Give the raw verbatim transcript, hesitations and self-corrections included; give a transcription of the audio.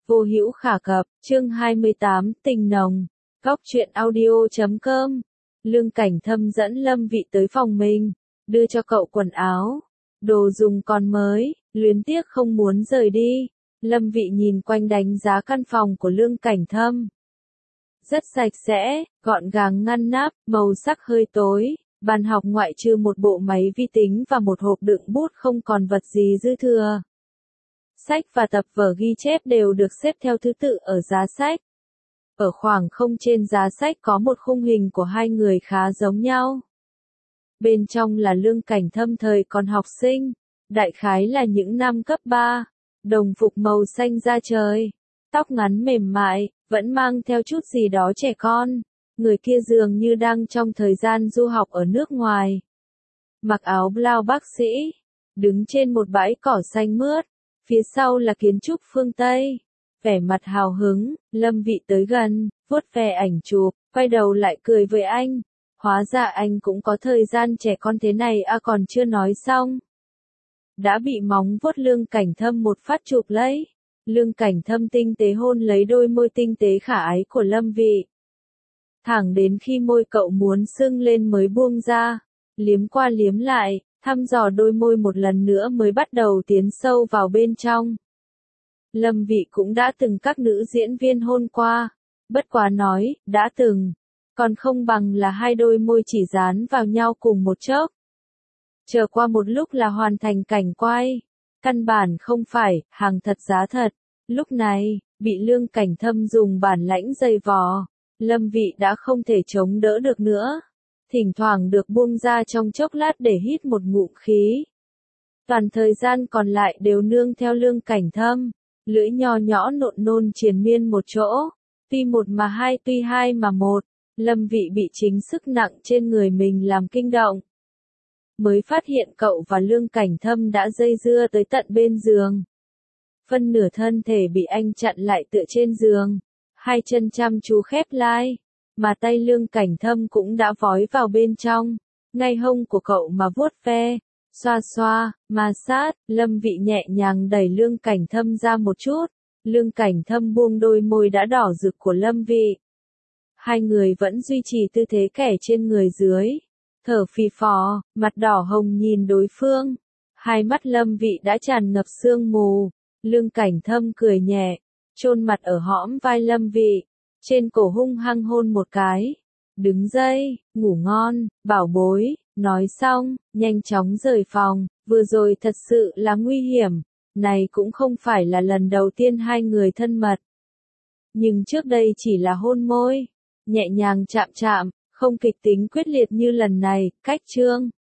Vô hữu khả cập, chương hai mươi tám, tình nồng. Góc truyện audio chấm com. Lương Cảnh Thâm dẫn Lâm Vị tới phòng mình, đưa cho cậu quần áo, đồ dùng còn mới, luyến tiếc không muốn rời đi. Lâm Vị nhìn quanh đánh giá căn phòng của Lương Cảnh Thâm. Rất sạch sẽ, gọn gàng ngăn nắp, màu sắc hơi tối, bàn học ngoại trừ một bộ máy vi tính và một hộp đựng bút không còn vật gì dư thừa. Sách và tập vở ghi chép đều được xếp theo thứ tự ở giá sách. Ở khoảng không trên giá sách có một khung hình của hai người khá giống nhau. Bên trong là Lương Cảnh Thâm thời còn học sinh, đại khái là những năm cấp ba, đồng phục màu xanh da trời, tóc ngắn mềm mại, vẫn mang theo chút gì đó trẻ con, người kia dường như đang trong thời gian du học ở nước ngoài. Mặc áo blau bác sĩ, đứng trên một bãi cỏ xanh mướt, phía sau là kiến trúc phương Tây. Vẻ mặt hào hứng, Lâm Vị tới gần, vuốt ve ảnh chụp, quay đầu lại cười với anh. Hóa ra anh cũng có thời gian trẻ con thế này à, còn chưa nói xong. Đã bị móng vuốt Lương Cảnh Thâm một phát chụp lấy. Lương Cảnh Thâm tinh tế hôn lấy đôi môi tinh tế khả ái của Lâm Vị. Thẳng đến khi môi cậu muốn sưng lên mới buông ra, liếm qua liếm lại, thăm dò đôi môi một lần nữa mới bắt đầu tiến sâu vào bên trong. Lâm Vị cũng đã từng các nữ diễn viên hôn qua, bất quá nói, đã từng, còn không bằng là hai đôi môi chỉ dán vào nhau cùng một chốc. Chờ qua một lúc là hoàn thành cảnh quay, căn bản không phải, hàng thật giá thật. Lúc này, bị Lương Cảnh Thâm dùng bản lãnh dày vò, Lâm Vị đã không thể chống đỡ được nữa. Thỉnh thoảng được buông ra trong chốc lát để hít một ngụm khí. Toàn thời gian còn lại đều nương theo Lương Cảnh Thâm, lưỡi nho nhỏ nộn nôn triền miên một chỗ, tuy một mà hai tuy hai mà một, Lâm Vị bị chính sức nặng trên người mình làm kinh động. Mới phát hiện cậu và Lương Cảnh Thâm đã dây dưa tới tận bên giường. Phân nửa thân thể bị anh chặn lại tựa trên giường, hai chân chăm chú khép lại. Mà tay Lương Cảnh Thâm cũng đã vói vào bên trong, ngay hông của cậu mà vuốt ve, xoa xoa, ma sát. Lâm Vị nhẹ nhàng đẩy Lương Cảnh Thâm ra một chút, Lương Cảnh Thâm buông đôi môi đã đỏ rực của Lâm Vị. Hai người vẫn duy trì tư thế kẻ trên người dưới, thở phì phò, mặt đỏ hồng nhìn đối phương. Hai mắt Lâm Vị đã tràn ngập sương mù, Lương Cảnh Thâm cười nhẹ, chôn mặt ở hõm vai Lâm Vị. Trên cổ hung hăng hôn một cái. Đứng dậy, ngủ ngon, bảo bối, nói xong, nhanh chóng rời phòng, vừa rồi thật sự là nguy hiểm, này cũng không phải là lần đầu tiên hai người thân mật. Nhưng trước đây chỉ là hôn môi, nhẹ nhàng chạm chạm, không kịch tính quyết liệt như lần này, cách chương.